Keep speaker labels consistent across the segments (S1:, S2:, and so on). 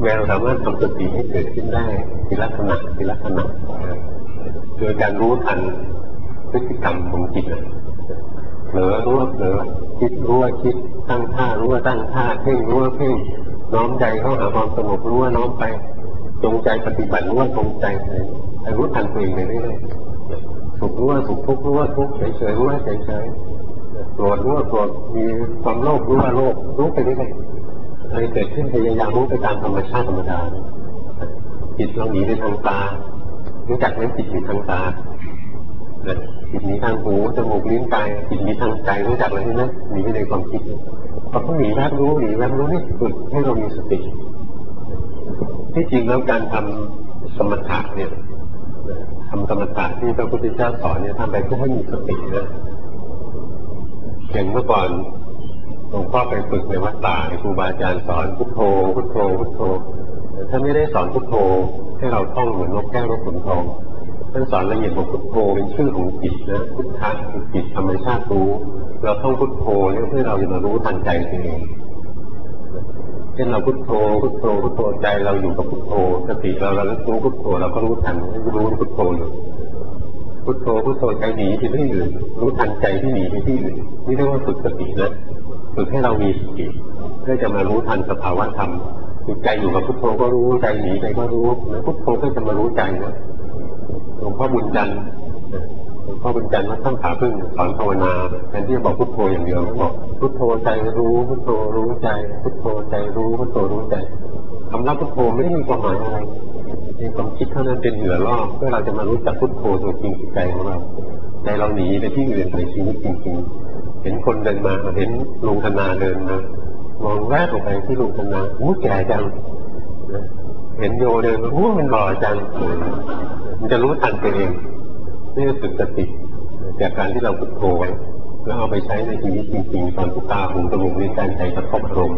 S1: แมวสามารถทำสติให้เกิดขึ้นได้ทีละขณะทีละขณะโดยการรู้ทันพฤติกรรมของจิตเผลอรู้ว่าเผลอคิดรู้ว่าคิดตั้งท่ารู้ว่าตั้งท่าเพ่งรู้ว่าเพ่งน้อมใจเข้าหาความสงบรู้ว่าน้อมไปจงใจปฏิบัติรู้ว่าจงใจไปรู้ทันตัวเองไปเรื่อยๆสุขรู้ว่าสุขทุกข์รู้ว่าทุกข์เฉยๆรู้ว่าเฉยๆโกรธรู้ว่าโกรธมีความโลภรู้ว่าโลภรู้ไปเรื่อยๆอะไรเกิดขึ้นพยายามรู้ไปตามธรรมชาติธรรมดาจิตเราหนีไปทางตารู้จักไหมจิตหนีทางตาจิตหนีทางหูจมูกลิ้นกายจิตหนีทางใจรู้จักไหมใช่ไหมหนีไปในความคิดพอเขาหนีรับรู้นี่ฝึกให้เรามีสติที่จริงแล้วการทำสมถะเนี่ยทำสมถะที่พระพุทธเจ้าสอนเนี่ยทำไปเพื่อให้มีสตินะอย่างเมื่อก่อนหลวงพ่อไปฝึกในวัดป่าครูบาอาจารย์สอนพุทโธพุทโธพุทโธท่านไม่ได้สอนพุทโธให้เราท่องเหมือนนกแก้วนกขุนทองท่านสอนละเอียดว่าพุทโธเป็นชื่อของจิตนะพุทธะคือจิตธรรมชาติรู้เราท่องพุทโธเนี่ยเพื่อเราจะมารู้ทันใจตัวเองเช่นเราพุทโธพุทโธพุทโธใจเราอยู่กับพุทโธสติเรารู้พุทโธเราก็รู้ทันรู้พุทโธอยู่พุทโธพุทโธใจหนีไปที่อื่นรู้ทันใจที่หนีไปที่อื่นนี่เรียกว่าฝึกสตินะฝึกให้เรามีสติเพื่อจะมารู้ทันสภาวะธรรมคือใจอยู่กับพุทโธก็รู้ใจหนีไปก็รู้แล้วพุทโธก็จะมารู้ใจนะหลวงพ่อบุญจันทร์วัดถ้ำผาพึ่งสอนภาวนาแทนที่จะบอกพุทโธอย่างเดียวเขาบอกพุทโธใจรู้พุทโธรู้ใจพุทโธใจรู้พุทโธรู้ใจคำว่าพุทโธไม่ได้มีความหมายอะไรในความคิดเท่านั้นเป็นเหยื่อล่อเพื่อเราจะมารู้จักพุทโธตัวจริงใจของเราใจเราหนีไปที่อื่นในชีวิตจริงๆเห็นคนเดินมาเห็นลุงธนาเดินมามองแวบออกไปที่ลุงธนาแก่จังเห็นโยเดินมามันหล่อจังมันจะรู้ทันตัวเองนี่คือฝึกสติจากการที่เราพุทโธไว้แล้วเอาไปใช้ในชีวิตจริงๆตอนทุกตาหูจมูกลิ้นกายใจกระทบอารมณ์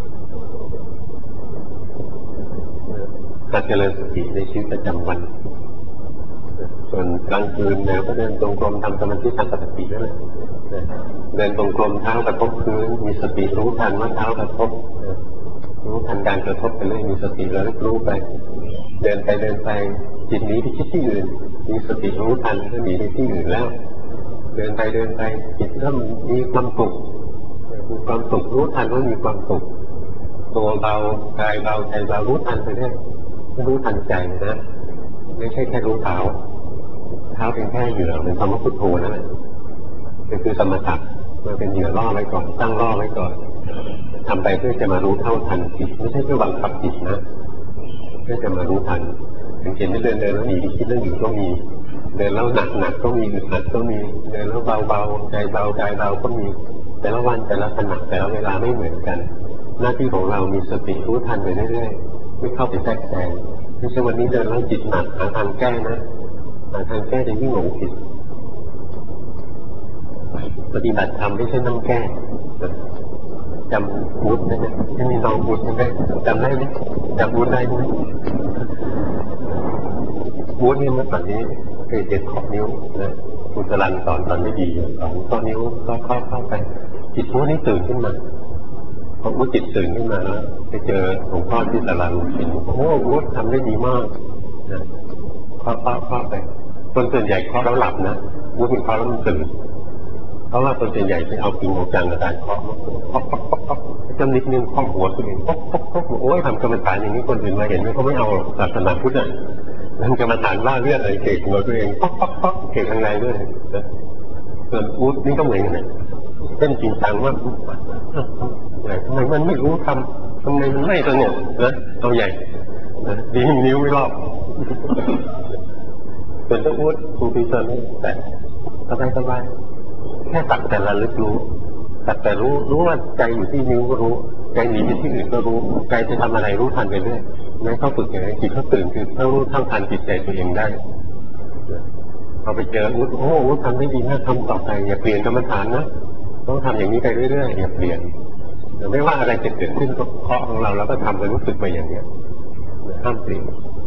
S1: การเจริญสติในชีวิตประจำวันส่วนกลางคืนแนวก็เดินตรงกลมทำสมาธิทางสตินั่นแหละเดินตรงกลมเท้ากระทบพื้นมีสติรู้ทันว่าเท้ากระทบรู้ทันการกระทบไปเลยมีสติแล้วรู้ไปเดินไปจิตหนีไปคิดที่อื่นมีสติรู้ทันก็หนีไปที่อื่นแล้วเดินไปจิตเริ่มมีความสุขรู้ทันว่ามีความสุขตัวเบากายเบาใจเบารู้ทันไปเรื่อยรู้ทันใจนะไม่ใช่แค่รู้เท้าเป็นแค่เหยื่อเป็นคำว่าพุทโธนั่นแหละคือสมถะมันเป็นเหยื่อล่อไว้ก่อนตั้งล่อไว้ก่อนทำไปเพื่อจะมารู้เท่าทันจิตไม่ใช่เพื่อบังคับจิตนะเพื่อจะมารู้ทันถึงเห็นเดินแล้วหนีคิดเรื่องอยู่ก็มีเดินแล้วหนักก็มีอึดอัดก็มีเดินแล้วเบาใจเบาใจเบาก็มีแต่ละวันแต่ละขณะแต่ละเวลาไม่เหมือนกันหน้าที่ของเรามีสติรู้ทันไปเรื่อยๆไม่เข้าไปแทรกแซงไม่ใช่วันนี้เดินแล้วจิตหนักหาทางแก้นะหาทางแก้จะยิ่งหลงผิดปฏิบัติธรรมไม่ใช่ต้องแก้จำวุฒินะเนี่ยที่มีน้องวุฒิใช่ไหมจำได้ไหมจำวุฒิได้ไหมวุฒินี่เมื่อก่อนนี้เคยเจ็บขอบนิ้วนะคุณสลันสอนไม่ดีสอนข้อนิ้วก็เข้าไปจิตวุฒินี่ตื่นขึ้นมาพอวุฒิจิตตื่นขึ้นมาแล้วไปเจอหลวงพ่อที่สลันเห็นวุฒิทำได้ดีมากนะเข้าไปคนส่วนใหญ่เคาะแล้วหลับนะวุฒิเคาะแล้วมันตื่นเพราะว่าคนส่วนใหญ่ไปเอาจริงเอาจังกับการเคาะจำนิดนึงเคาะหัวตัวเองโอ้ยทำกรรมฐานอย่างนี้คนอื่นมาเห็นเขาไม่เอาศาสนาพุทธทำกรรมฐานว่าเลือดอะไรเก่งหัวตัวเองเก่งข้างในด้วยส่วนวุฒินี่ก็เหมือนกันเต้นจริงจังว่าทำไมมันไม่รู้ทำไมมันไม่สงบนะเอาใหญ่ดีนิ้วไม่รอบส่วนเจ้าวุฒิครูพิเศษแต่สบายแค่สักแต่ละลึกรู้สักแต่รู้ว่าใจอยู่ที่นิ้วก็รู้ใจหนีไปที่อื่นก็รู้ใจจะทำอะไรรู้ทันไปเรื่อยไม่เข้าฝึกอย่างนี้จิตเขาตื่นคือเขารู้เท่าทันจิตใจตัวเองได้เอาไปเจอวุฒิทำได้ดีนะทำต่อไปอย่าเปลี่ยนกรรมฐานนะต้องทำอย่างนี้ไปเรื่อยๆอย่าเปลี่ยนไม่ว่าอะไรจะเกิดขึ้นก็เคาะของเราแล้วก็ทำไปรู้สึกไปอย่างนี้ห้ามเปลี่ยน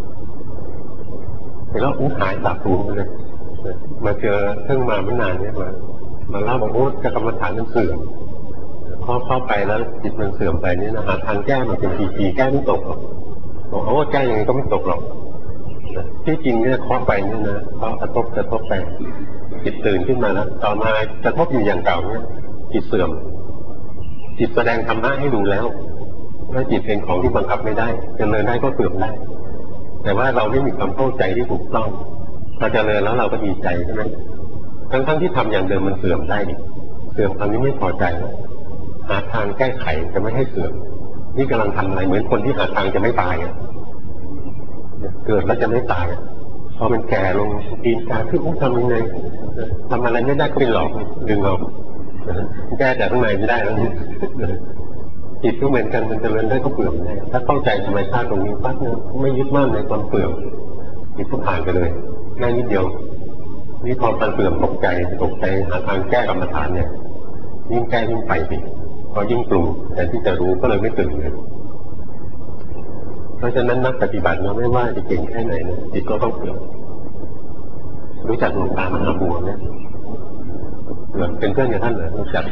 S1: แล้วหายสาบสูญไปเลยมาเจอเพิ่งมาไม่นานเนี่ยมาเล่าบอกกรรมฐานมันเสื่อมเข้าไปแล้วจิตมันเสื่อมไปนี่นะหาทางแก้มันเป็นปีแก้ไม่ตกหรอกบอกโอ้แก้ยังไงก็ไม่ตกหรอกที่จริงเนี่ยเคาะไปเนี่ยนะเคาะกระทบไปจิตตื่นขึ้นมาแล้วต่อมากระทบอยู่อย่างเก่าเนี่ยจิตเสื่อมจิตแสดงธรรมะให้ดูแล้วว่าจิตเป็นของที่บังคับไม่ได้เจริญได้ก็เสื่อมได้แต่ว่าเราไม่มีความเข้าใจที่ถูกต้องพอเจริญแล้วเราก็ดีใจใช่ไหมทั้งที่ทำอย่างเดิมมันเสื่อมได้เสื่อมคำนี้ไม่พอใจหาทางแก้ไขจะไม่ให้เสื่อมนี่กำลังทำอะไรเหมือนคนที่หาทางจะไม่ตายเกิดแล้วจะไม่ตายพอมันแก่ลงปีนการขึ้นทำยังไงทำอะไรไม่ได้ก็ไปหลอกดึงเราแก้แต่ข้างในไม่ได้แล้วจิตก็เหมือนกันมันเจริญได้ก็เปลือกได้ถ้าเข้าใจธรรมชาติตรงนี้ปั๊บเนี่ยไม่ยึดมั่นในความเปลือกจิตก็ผ่านไปเลยง่ายนิดเดียวนี่พอมันเปลือกตกใจหาทางแก้กรรมฐานเนี่ยยิ่งแก้ยิ่งไปสิพอยิ่งปรุงแต่ที่จะรู้ก็เลยไม่ตื่นเลยเพราะฉะนั้นนักปฏิบัติเราไม่ว่าจะเก่งแค่ไหนนะจิตก็ต้องเปลือกรู้จักหลวงตามหาบัวไหมเป็นเพื่อนกับท่านเหรอรู้จัก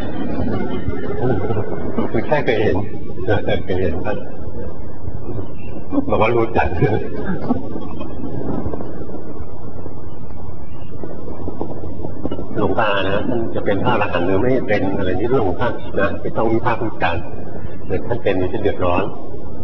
S1: คือแค่เคยเห็นแต่เคยเห็นท่านบอกว่ารู้จักหลวงตานะท่านจะเป็นพระอรหันต์หรือไม่เป็นอะไรนี่เรื่องของท่านนะไม่ต้องวิพากษ์วิจารณ์แต่ท่านเป็นนี่จะเดือดร้อน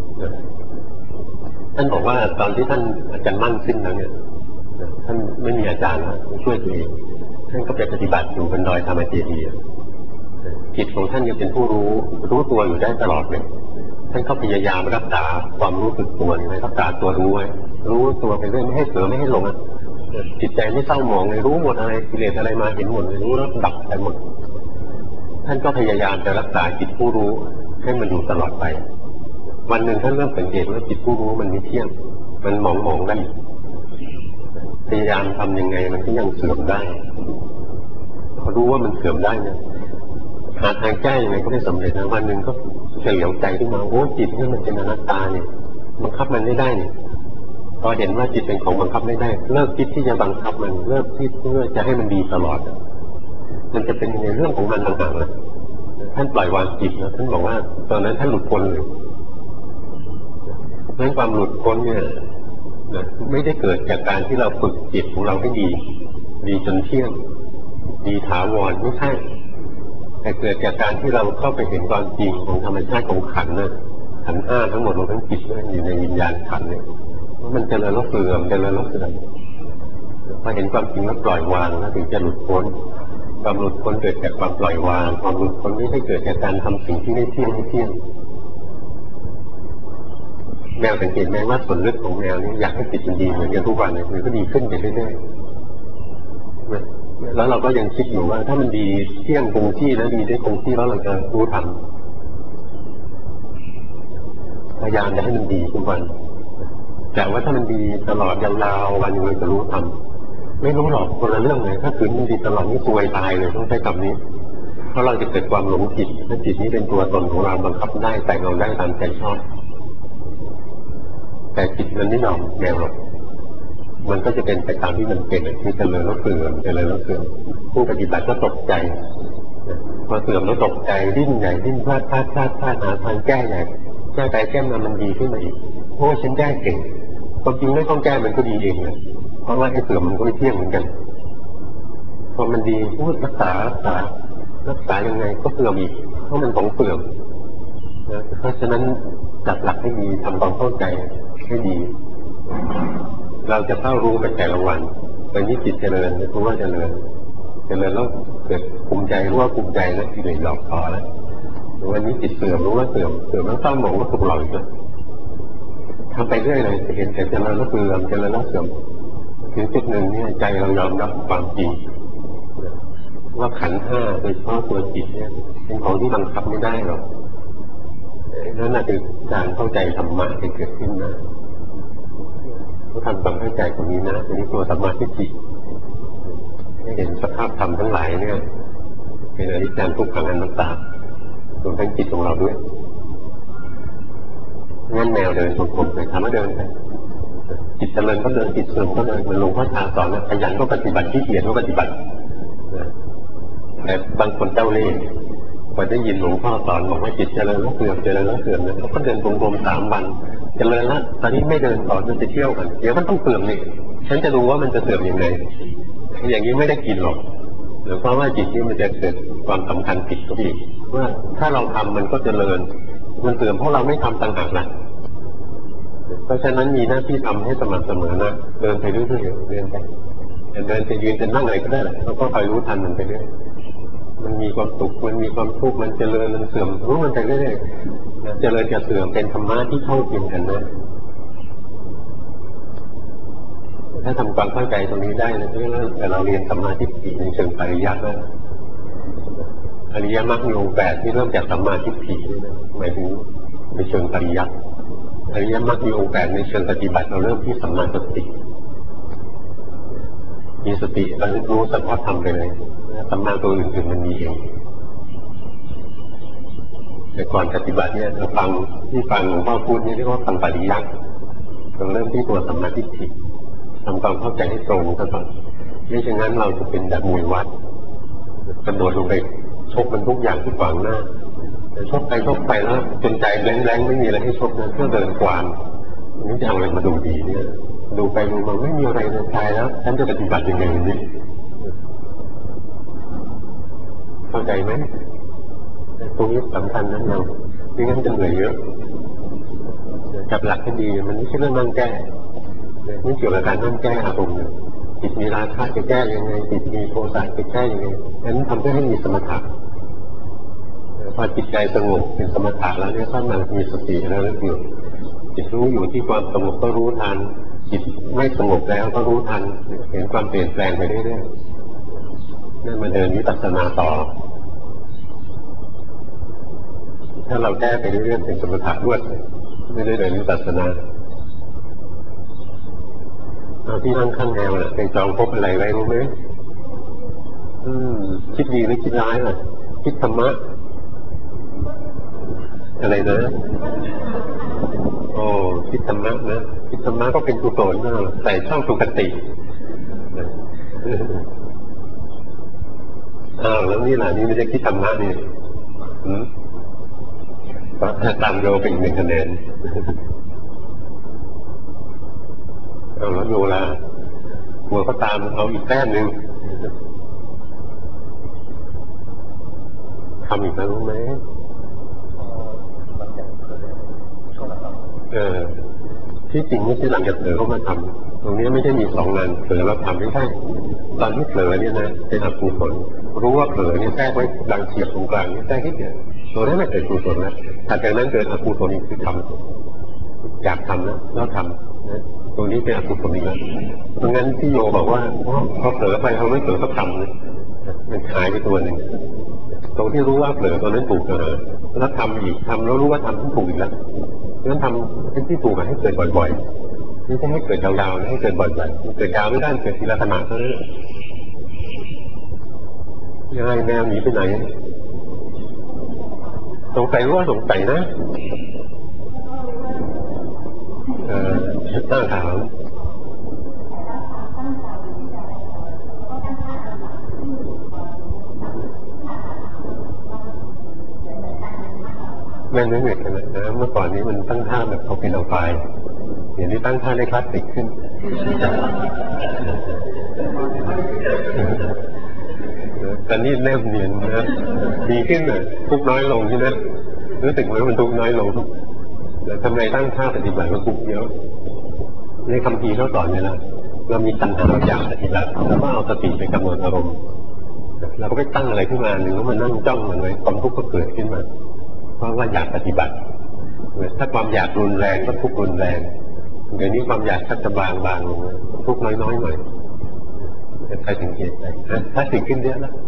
S1: ท่านบอกว่าตอนที่ท่านอาจารย์มั่นสิ้นแล้วเนี่ยท่านไม่มีอาจารย์นะช่วยตัวเองท่านก็ไปปฏิบัติอยู่บนดอยธรรมเจดีย์จิตของท่านยังเป็นผู้รู้ตัวอยู่ได้ตลอดเลยท่านก็พยายามรักษาความรู้สึกตัวไว้รักษาตัวรู้ไว้รู้ตัวไปเรื่อยไม่ให้เผลอไม่ให้หลงจิตใจไม่เศร้าหมองเลยรู้หมดอะไรกิเลสอะไรมาเห็นหมดเลยรู้แล้วดับไปหมดท่านก็พยายามจะรักษาจิตผู้รู้ให้มันอยู่ตลอดไปวันหนึ่งท่านเริ่มสังเกตว่าจิตผู้รู้มันไม่เที่ยงมันหมองได้พยายามทำยังไงมันก็ยังเสื่อมได้พอรู้ว่ามันเสื่อมได้เนี่ยหาทางแก้ยังไงก็ไม่สำเร็จนะวันหนึ่งก็เฉลียวใจขึ้นมาโอ้จิตนี่มันเป็นอนัตตาเนี่ยบังคับมันไม่ได้เนี่ยพอเห็นว่าจิตเป็นของบังคับไม่ได้เลิกคิดที่จะบังคับมันเลิกคิดเพื่อจะให้มันดีตลอดมันจะเป็นในเรื่องของมันต่างๆเลยท่านปล่อยวางจิตนะท่านบอกว่าตอนนั้นท่านหลุดพ้นเลยเพราะความหลุดพ้นเนี่ยไม่ได้เกิดจากการที่เราฝึกจิตของเราให้ดีจนเที่ยงดีถาวรไม่ใช่แต่เกิดจากการที่เราเข้าไปเห็นความจริงของธรรมชาติของขันธ์นะขันธ์ห้าทั้งหมดรวมทั้งจิตอยู่ในวิญญาณขันธ์เนี่ยว่ามันเจริญแล้วเสื่อมพอเห็นความจริงแล้วปล่อยวางแล้วถึงจะหลุดพ้นความหลุดพ้นเกิดจากความปล่อยวางความหลุดพ้นไม่ใช่เกิดจากการทำสิ่งที่ไม่เที่ยงแมวสังเกตไหมว่าส่วนลึกของแมวนี่อยากให้จิตมันดีเหมือนกันทุกวันเลยมันก็ดีขึ้นไปเรื่อยๆแล้วเราก็ยังคิดอยู่ว่าถ้ามันดีเที่ยงคงที่แล้วดีได้คงที่แล้วเราจะรู้ทันพยายามจะให้มันดีทุกวันแต่ว่าถ้ามันดีตลอดยาวๆวันนึงเราจะรู้ทันไม่รู้หรอกคนละเรื่องเลยถ้าคืนมันดีตลอดนี่ซวยตายเลยต้องใช้คำนี้เพราะเราจะเกิดความหลงจิตถ้าจิตนี้เป็นตัวตนของเราบังคับได้แต่เราได้ตามใจชอบแต่จิตมันไม่ยอมแนวหรอกมันก็จะเป็นไปตามที่มันเป็นที่เจริญแล้วเสื่อมผู้ปฏิบัติก็ตกใจพอเสื่อมแล้วตกใจดิ้นใหญ่ดิ้นพลาดหาทางแก้ใหญ่แก้ไปแก้มามันดีขึ้นมาอีกเพราะว่าฉันแก้เก่งความจริงไม่ต้องแก้มันก็ดีเองเลยเพราะว่าไอ้เสื่อมมันก็ไม่เที่ยงเหมือนกันพอมันดีพูดรักษายังไงก็เสื่อมอีกเพราะมันของเสื่อมเพราะฉะนั้นจัดหลักให้ดีทำความเข้าใจให้ดีเราจะเข้ารู้ไปแต่ละวันวันนี้จิตเจริญรู้ว่าเจริญแล้วเกิดภูมิใจรู้ว่าภูมิใจแล้วกิเลสหลอกต่อแล้ววันนี้จิตเสื่อมรู้ว่าเสื่อมแล้วเศร้าหมองก็ถูกหลอกอีกแล้วทำไปเรื่อยเลยเห็นแต่เจริญแล้วเสื่อมถึงจุดหนึ่งเนี่ยใจเรายอมรับความจริงว่าขันธ์ห้าโดยเฉพาะตัวจิตเนี่ยเป็นของที่บังคับไม่ได้หรอกนั่นน่ะคือการเข้าใจธรรมะที่เกิดขึ้นนะต้องทำความเข้าใจตรงนี้นะอันนี้ตัวสัมมาทิฏฐิให้เห็นสภาพธรรมทั้งหลายเนี่ยเป็นอนิจจังทุกขังอนัตตารวมทั้งจิตของเราด้วยงั้นแนวเดินกลมๆไปทำให้เดินไปจิตเจริญก็เดินจิตเสื่อมก็เดินเหมือนหลวงพ่อชาสอนนะขยันก็ปฏิบัติขี้เกียจก็ปฏิบัติแต่บางคนเจ้าเล่ห์พอได้ยินหลวงพ่อสอนบอกว่าจิตเจริญแล้วเสื่อมเนี่ยเขาก็เดินกลมๆ3 วันเจริญละตอนนี้ไม่เดินต่อจะไปเที่ยวกันเดี๋ยวมันต้องเสื่อมนี่ฉันจะดูว่ามันจะเสื่อมยังไงอย่างนี้ไม่ได้กินหรอกหรือเพราะว่าจิตนี่มันจะเกิดความสำคัญผิดก็อีกว่าถ้าเราทำมันก็เจริญมันเสื่อมเพราะเราไม่ทำต่างหากนะเพราะฉะนั้นมีหน้าที่ทำให้สม่ำเสมอนะเดินไปเรื่อยๆเดินไปเดินจะยืนจะนั่งอะไรก็ได้แหละเราก็คอยรู้ทันมันไปเรื่อยมันมีความสุขมันมีความทุกข์มันเจริญมันเสื่อมรู้มันไปเรื่อยๆเจริญจะเสื่อมเป็นธรรมะที่เท่าเทียมกันนะถ้าทำความเข้าใจตรงนี้ได้นะแต่เราเรียนสัมมาทิฏฐิในเชิงปริยัติแล้วอริยมรรคมีองค์แปดที่เริ่มจากสัมมาทิฏฐิหมายถึงในเชิงปริยัติอริยมรรคมีองค์แปดในเชิงปฏิบัติเราเริ่มที่สัมมาสติมีสติระลึกรู้สัมผัสธรรมไปเลยสัมมาตัวอื่นๆมันมีเองแต่ก่อนปฏิบัติเนี่ยเราฟังที่ฟังหลวงพ่อพูดนี่เรียกว่าฟังปริยัติเราเริ่มที่ตัวสัมมาทิฏฐิทำความเข้าใจให้ตรงซะก่อนไม่เช่นนั้นเราจะเป็นแบบมวยวัดกระโดดลงไปชกมันทุกอย่างที่ขวางหน้าแต่ชกไปแล้วจนใจแรงๆไม่มีอะไรให้ชกนะเพื่อเดินกวางนี่จะเอาอะไรมาดูดีเนี่ยดูไปดูมาไม่มีอะไรในใจแล้วฉันจะปฏิบัติยังไงนี่เข้าใจไหมตรงนี้สำคัญนะเราไม่งั้นจะเหนื่อยเยอะจับหลักให้ดีมันไม่ใช่เรื่องนั่งแก้ไม่เกี่ยวกับการนั่งแก้อารมณ์จิตมีราคะจะแก้ยังไงจิตมีโทสะจะแก้ยังไงนั้นทำเพื่อให้มีสมถะพอจิตใจสงบเป็นสมถะแล้วเนี่ยถ้ามันมีสติแล้วอยู่จิตรู้อยู่ที่ความสงบก็รู้ทันจิตไม่สงบแล้วก็รู้ทันเห็นความเปลี่ยนแปลงไปเรื่อยๆนั่นมาเดินวิปัสสนาต่อถ้าเราแก้ไปเรื่อยๆเป็นสมถะด้วยไม่ได้เดินวิปัสสนาเอาที่นั่งข้างแนวน่ะเป็นจองพบอะไรไว้รู้ไหมคิดดีหรือคิดร้ายล่ะคิดธรรมะอะไรนะโอ้คิดธรรมะนะคิดธรรมะก็เป็นกุศลนะใส่ช่องสุขติแล้วนี่แหละนี่ไม่ได้คิดธรรมะนี่ตามโยเป็น1 คะแนนแล้วโยละกลัวก็ตามเอาอีกแต้มหนึ่งทำอีกแล้วรู้ไหมที่จริงไม่ใช่หลังจากเผลอเข้ามาทำตรงนี้ไม่ใช่มี2 งานเผลอแล้วทำไม่ใช่ตอนที่เผลอเนี่ยนะเป็นอกุศลรู้ว่าเผลอเนี่ยแทรกไว้ดังเฉียบตรงกลางนี่แทรกนิดเดียวตัวนั้นไม่เกิดกุศลแล้วถัดจากนั้นเกิดอกุศลอีกคือทำอยากทำแล้วทำนะตัวนี้เป็นอกุศลอีกแล้วเพราะงั้นที่โยบอกว่าพอเผลอไปเขาไม่เผลอก็ทำนะมันหายไปตัวหนึ่งตรงที่รู้ว่าเผลอตัวนั้นถูกแล้วทำอีกทำแล้วรู้ว่าทำที่ถูกอีกแล้วนั้นทำที่ถูกให้เกิดบ่อยๆไม่ใช่ให้เกิดยาวๆให้เกิดบ่อยๆเกิดยาวไม่ได้เกิดทีละขณะเท่านั้นยังไงแมวหนีไปไหนสงสัยว่าสงสัยนะตั้งถามไม่เหมือนกันนะเมื่อก่อนนี้มันตั้งท่าแบบเอาเป็นเอาไปเดี๋ยวนี้ตั้งท่าได้คลาสสิกขึ้นตอนนี้เริ่มเนียนนะดีขึ้นเลยทุกน้อยลงใช่ไหมรู้สึกว่ามันทุกน้อยลงแต่ทำไมตั้งท่าปฏิบัติมันทุกเยอะในคำพีเขาสอนเนี่ยนะเรามีตัณหาอยากปฏิบัติแล้วก็เอาสติไปกำหนดอารมณ์เราก็ไปตั้งอะไรขึ้นมาหนึ่งแล้วมันนั่งจ้องมันไว้ความทุกข์ก็เกิดขึ้นมาเพราะว่าอยากปฏิบัติถ้าความอยากรุนแรงก็ทุกข์รุนแรงเดี๋ยวนี้ความอยากชักจะบางลงทุกข์น้อยหน่อยใครสังเกตไหมถ้าสิ่งขึ้นเยอะแล้ว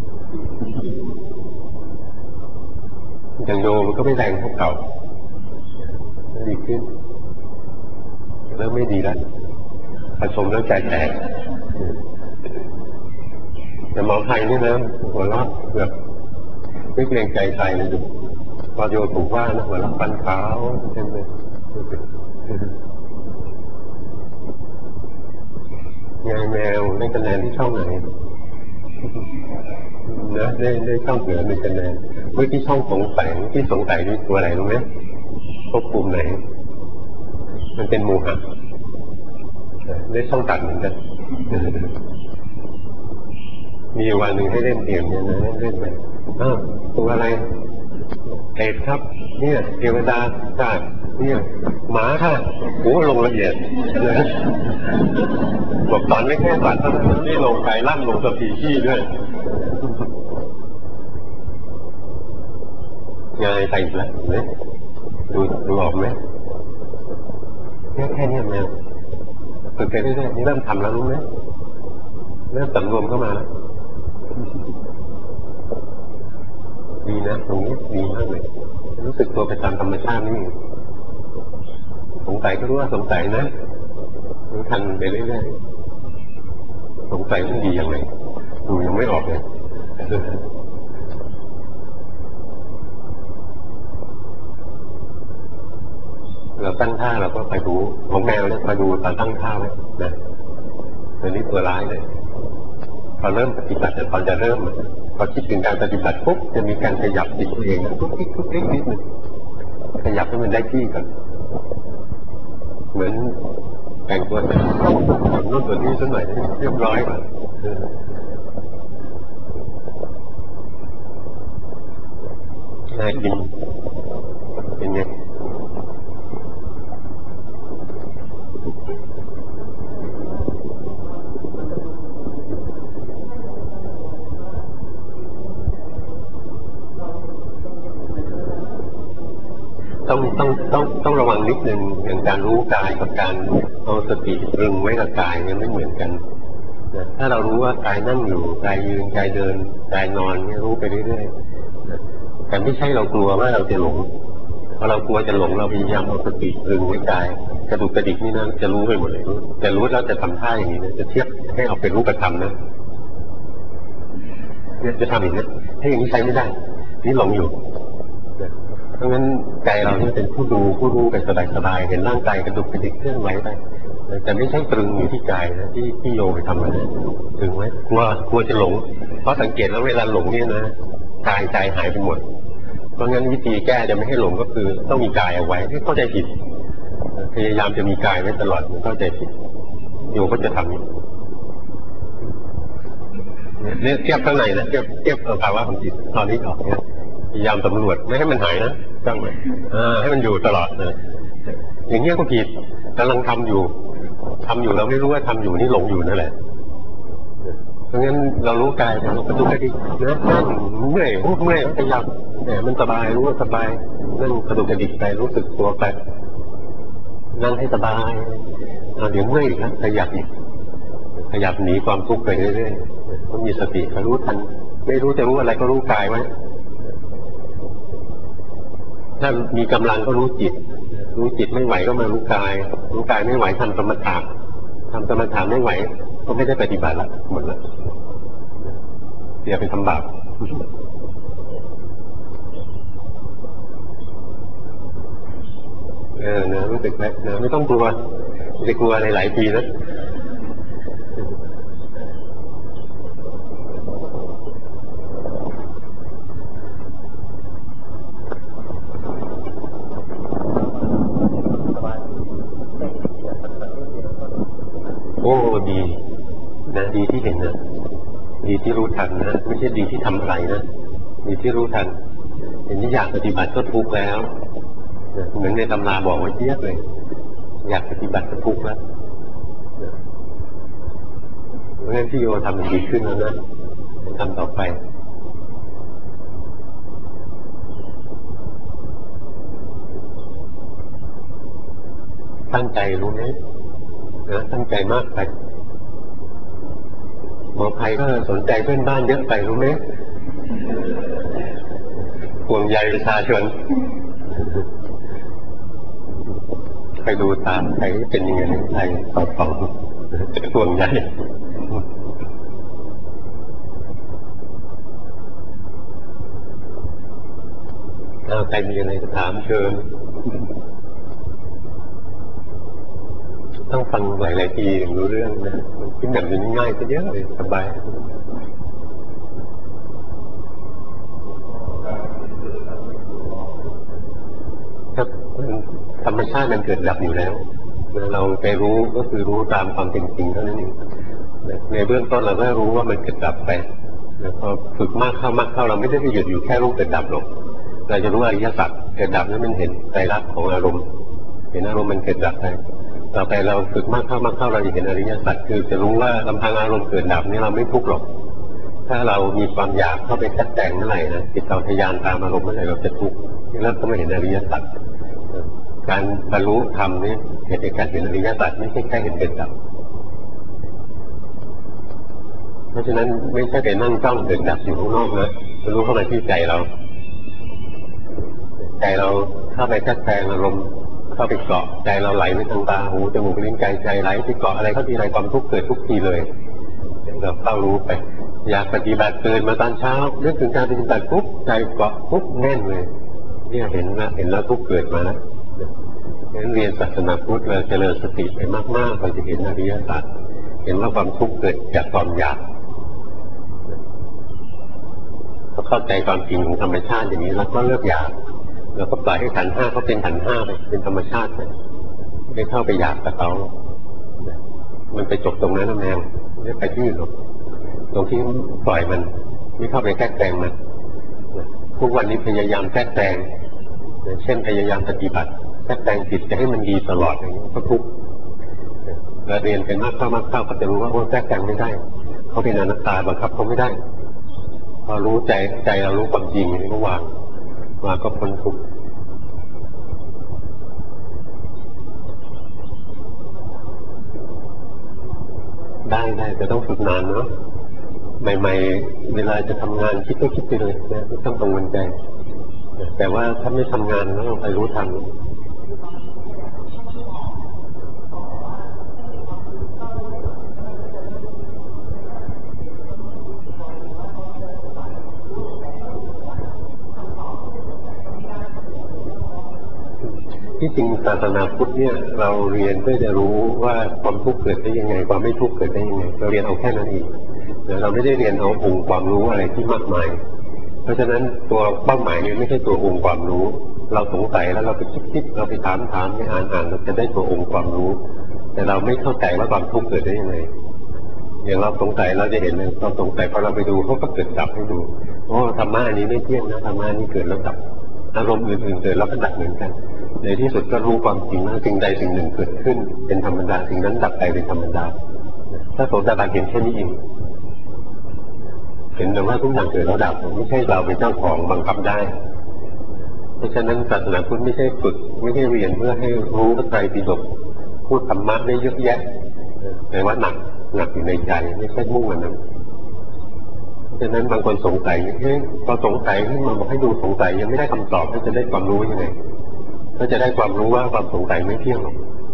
S1: อย่างโยมันก็ไม่แรงเท่าเก่าดีขึ้นเริ่มไม่ดีแล้วผสมแล้วใจแตกแต่หมอไทยนี่นะหัวเราะแบบไม่เกรงใจใครเลยดูพอโยถูกว่านะหัวเราะฟันขาวเต็มเลยยายแมวได้คะแนนที่ช่องไหนนะได้ช่องเหลือ1 คะแนนเมื่อที่ช่องสงสัยนี่ตัวอะไรรู้ไหมควบคุมไหนมันเป็นโมหะได้ช่องตัดเหมือนกันมีวันหนึ่งให้เล่นเกมเนี่ยนะเล่นไปตัวอะไรเปรตครับเนี่ยเทวดาค่ะเนี่ยหมาค่ะโอ้ลงละเอียดบอกตอนไม่แค่สัตว์นี่ลงไกลลั่นลงสปีชีส์ด้วยงานไปอีกแล้วเนี่ยดูออกไหมแค่นี้แมวฝึกไปเรื่อยๆนี่เริ่มทำแล้วรู้ไหมเริ่มสำรวมเข้ามาแล้วดีนะตรงนี้ดีมากเลยรู้สึกตัวไปตามธรรมชาตินี่สงสัยก็รู้ว่าสงสัยนะรู้ทันไปเรื่อยๆสงสัยมันดียังไงดูยังไม่ออกเลยเราตั้งท่าเราก็ไปดูของแมวเนี่ยไปดูตอนตั้งท่าไว้นะตัวนี้ตัวร้ายเลยพอเริ่มปฏิบัติแต่ตอนจะเริ่มพอคิดถึงการปฏิบัติปุ๊บจะมีการขยับจิตตัวเองทุกนิดนิดนึงขยับให้มันได้ที่ก่อนเหมือนแต่งตัวต้องนู่นตัวนี้สักหน่อยเรียบร้อยก่อนน่ากินเป็นไงต้องระวังนิดนึงอย่างการรู้กายกับการเอาสติรึงไว้กับกายเนี่ยไม่เหมือนกันนะถ้าเรารู้ว่ากายนั่งอยู่กายยืนกายเดินกายนอนเนี่ยรู้ไปเรื่อยๆนะแต่ไม่ใช่เรากลัวว่าเราจะหลงพอเรากลัวจะหลงเราพยายามเอาสติรึงไว้กายกระดุกกระดิกนี่นะจะรู้ไปหมดเลยจะรู้แล้วจะทำท่าอย่างนี้นะจะเทียบให้เอาเป็นรูปธรรมนะเนี่ยจะทำอย่างนี้ถ้าอย่างนี้ใช้ไม่ได้นี่หลงอยู่เพราะงั้นใจเราเนี่ยเป็นผู้รู้ไปสบายๆเห็นร่างกายกระดุกกระดิกเคลื่อนไหวไปแต่ไม่ใช่ตรึงอยู่ที่กายนะที่โยไปทำอะไรตรึงไว้กลัวจะหลงเพราะสังเกตแล้วเวลาหลงเนี่ยนะกายใจหายไปหมดเพราะงั้นวิธีแก้จะไม่ให้หลงก็คือต้องมีกายเอาไว้ให้เข้าใจผิดพยายามจะมีกายไว้ตลอดเข้าใจผิดโยก็จะทำเนี่ยเทียบข้างในนะเทียบภาวะของจิตตอนนี้ออกเนี่ยพยายามสำรวจไม่ให้มันหายนะจ้างไว้ให้มันอยู่ตลอดเลยอย่างเงี้ยก็ผิดกำลังทำอยู่เราไม่รู้ว่าทำอยู่นี่หลงอยู่นั่นแหละเพราะงั้นเรารู้กายเราก็ดูได้ดีนะนั่งเมื่อยขยับมันสบายรู้ว่าสบายนั่งกระดุกกระดิกไปรู้สึกตัวไปนั่งให้สบายเดี๋ยวเมื่อยอีกนะขยับอีกขยับหนีความทุกข์ไปเรื่อยๆต้องมีสติรู้ทันไม่รู้จะรู้อะไรก็รู้กายไว้ถ้ามีกำลังก็รู้จิตไม่ไหวก็มารู้กายไม่ไหวทำสมถะไม่ไหวก็ไม่ได้ปฏิบัติละหมดละเสียเป็นทำบาปนะรู้สึกไหมนะไม่ต้องกลัวจะกลัวหลายทีนะโอ้ดีนะดีที่เห็นนะดีที่รู้ทันนะไม่ใช่ดีที่ทำอะไรนะดีที่รู้ทันเห็นที่อยากปฏิบัติก็ทุกข์แล้วเหมือนในตำราบอกไว้เยอะเลยอยากปฏิบัติก็ทุกข์แล้วเพราะฉะนั้นที่โยทำมันดีขึ้นแล้วนะทำต่อไปตั้งใจรู้ไหมนะตั้งใจมากไปหมอภัยก็สนใจเพื่อนบ้านเยอะไปรู้ไหมห่วงใยประชาชนไปดูตามใครเป็นยังไงใครต่อห่วงใยใครมีอะไรจะถามเชิญต้องฟังหลายๆทีถึงรู้เรื่องนะมันเป็นแบบนี้ง่ายซะเยอะเลยสบายครับธรรมชาติมันเกิดดับอยู่แล้วเราไปรู้ก็คือรู้ตามความเป็นจริงเท่านั้นเองในเบื้องต้นเราก็รู้ว่ามันเกิดดับไปแล้วพอฝึกมากเข้าเราไม่ได้ไปหยุดอยู่แค่รู้เกิดดับหรอกเราจะรู้อริยสัจเกิดดับนั้นมันเห็นไตรลักษณ์ของอารมณ์เห็นอารมณ์มันเกิดดับไปต่อไปเราฝึกมากเข้าเราจะเห็นอริยสัจคือจะรู้ว่าลำพังอารมณ์เกิดดับนี้เราไม่ทุกข์หรอกถ้าเรามีความอยากเข้าไปจัดแต่งเมื่อไหร่นะจิตเราทะยานตามอารมณ์เมื่อไหร่เราจะทุกข์แล้วก็ไม่เห็นอริยสัจการบรรลุธรรมนี่เหตุการณ์เห็นอริยสัจไม่ใช่แค่เห็นเกิดดับเพราะฉะนั้นไม่ใช่ไปนั่งจ้องเกิดดับอยู่ข้างนอกนะรู้เข้ามาที่ใจเราเข้าไปจัดแต่งอารมณ์เข้าไปเกาะใจเราไหลไปทางตาหูจมูกลิ้นกายใจไหลไปเกาะอะไรก็ทีไรความทุกข์เกิดทุกทีเลยเราเข้ารู้ไปอยากปฏิบัติตื่นมาตอนเช้านึกถึงการปฏิบัติปุ๊บใจเกาะปุ๊บแน่นเลยเนี่ยเห็นแล้วทุกข์เกิดมาแล้วงั้นเรียนศาสนาพุทธเราเจริญสติไปมากๆเราจะเห็นอริยสัจเห็นว่าความทุกข์เกิดจากความอยากพอเข้าใจความจริงของธรรมชาติอย่างนี้แล้วก็เลิกอยากเราก็ปล่อยให้ขันธ์ห้าเขาเป็นขันธ์ห้าไปเป็นธรรมชาติไปไม่เข้าไปอยากกับเขามันไปจบตรงนั้นนะแมวไม่ไปที่อื่นหรอกตรงที่ปล่อยมันไม่เข้าไปแทรกแซงมันทุกวันนี้พยายามแทรกแซงเช่นพยายามปฏิบัติแทรกแซงจิตจะให้มันดีตลอดอย่างนี้ก็ทุกข์เราเรียนไปมากเข้าก็จะรู้ว่าโอ้แทรกแซงไม่ได้เขาเป็นอนัตตาบังคับเขาไม่ได้พอรู้ใจเรารู้ความจริงอย่างนี้ก็วางก็พ้นทุกข์ได้แต่ต้องฝึกนานเนาะใหม่ๆเวลาจะทำงานคิดก็คิดไปเลยนะไม่ต้องกังวลใจแต่ว่าถ้าไม่ทำงานแล้วไปรู้ทันที่จริงศาสนาพุทธเนี่ยเราเรียนเพื่อจะรู้ว่าความทุกข์เกิดได้ยังไงความไม่ทุกข์เกิดได้ยังไงเราเรียนเอาแค่นั้นเองเราไม่ได้เรียนเอาองค์ความรู้อะไรที่มากมายเพราะฉะนั้นตัวเป้าหมายนี้ไม่ใช่ตัวองค์ความรู้เราสงสัยแล้วเราไปคิดเราไปถามไปอ่านเราจะได้ตัวองค์ความรู้แต่เราไม่เข้าใจว่าความทุกข์เกิดได้ยังไงอย่างเราสงสัยเราจะเห็นเลยเราสงสัยพอเราไปดูเขาก็เกิดดับให้ดูโอ้ธรรมะอันนี้ไม่เที่ยงนะธรรมะนี้เกิดแล้วดับอารมณ์อื่นๆเกิดแล้วก็ดับเหมือนกันในที่สุดก็รู้ความจริงว่าสิ่งใดสิ่งหนึ่งเกิดขึ้นเป็นธรรมดาสิ่งนั้นดับไปเป็นธรรมดาถ้าโสดาบันเห็นแค่นี้เองเห็นแต่ว่าทุกอย่างเกิดแล้วดับไม่ใช่เราเป็นเจ้าของบังคับได้เพราะฉะนั้นศาสนาพุทธไม่ใช่ฝึกไม่ใช่เรียนเพื่อให้รู้พระไตรปิฎกพูดธรรมะได้เยอะแยะแต่ว่าหนักอยู่ในใจไม่ใช่มุ่งอันนั้นฉะนั้นบางคนสงสัยพอสงสัยขึ้นมาบอกให้ดูสงสัยยังไม่ได้คำตอบจะได้ความรู้ยังไงก็จะได้ความรู้ว่าความสงสัยไม่เที่ยงหรอก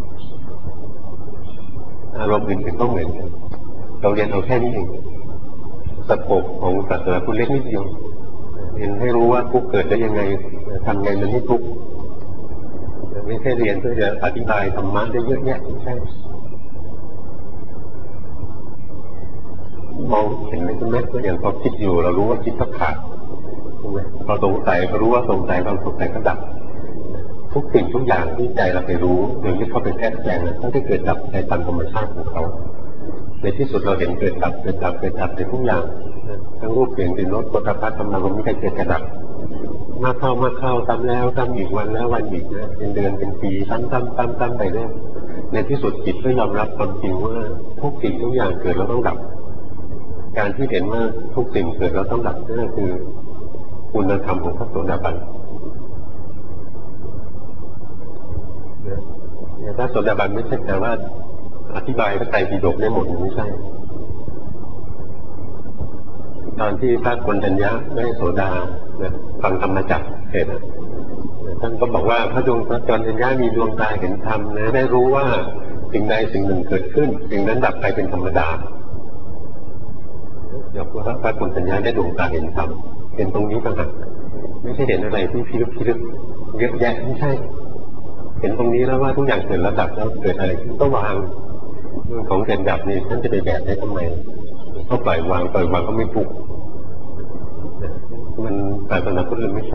S1: อารมณ์อื่นๆก็เหมือนกันเราเรียนเอาแค่นี้เองสโคปของศาสนาพุทธเล็กนิดเดียวเรียนให้รู้ว่าทุกข์เกิดได้ยังไงทำไงมันให้ทุกข์ไม่ใช่เรียนเพื่อจะอธิบายธรรมะได้เยอะแยะไม่ใช่มองเห็นไหมคุณแม่ก็อย่างพอคิดอยู่เรารู้ว่าคิดก็ขาดพอสงสัยก็รู้ว่าสงสัยความสงสัยก็ดับทุกสิ่งทุกอย่างที่ใจเราไปรู้โดยที่เข้าไปแทรกแซงทั้งที่เกิดดับในตามธรรมชาติของเขาในที่สุดเราเห็นเกิดดับในทุกอย่างทั้งรูปเปลี่ยนเป็นรสปุถะธรรมารมณ์ไม่ได้เกิดกระดับมาเข้าซ้ำแล้วซ้ำอีกวันแล้ววันอีกนะเป็นเดือนเป็นปีซ้ำไปเรื่อยในที่สุดจิตก็ยอมรับความจริงว่าทุกสิ่งทุกอย่างเกิดแล้วต้องดับการที่เห็นว่าทุกสิ่งเกิดแล้วต้องดับนั่นคือคุณธรรมของพระโสดาบันถ้าโสดาบันไม่ใช่แต่ว่าอธิบายพระไตรปิฎกได้หมดไม่ใช่ตอนที่พระโกณฑัญญะได้โสดาฟังธรรมจักรเสร็จท่านก็บอกว่าพระโกณฑัญญะมีดวงตาเห็นธรรมนะได้รู้ว่าสิ่งใดสิ่งหนึ่งเกิดขึ้นสิ่งนั้นดับไปเป็นธรรมดาเดี๋ยวพระโกณฑัญญะได้ดวงตาเห็นธรรมเห็นตรงนี้ต่างหากไม่ใช่เห็นอะไรที่พิลึกเยอะแยะไม่ใช่เห็นตรงนี้แล้วว่าทุกอย่างเกิดแล้วดับแล้วเกิดอะไรก็วางเรื่องของเกิดดับนี่ท่านจะไปแบกได้ทำไมก็ปล่อยวางก็ไม่ทุกข์มันศาสนาพุทธไม่ใช่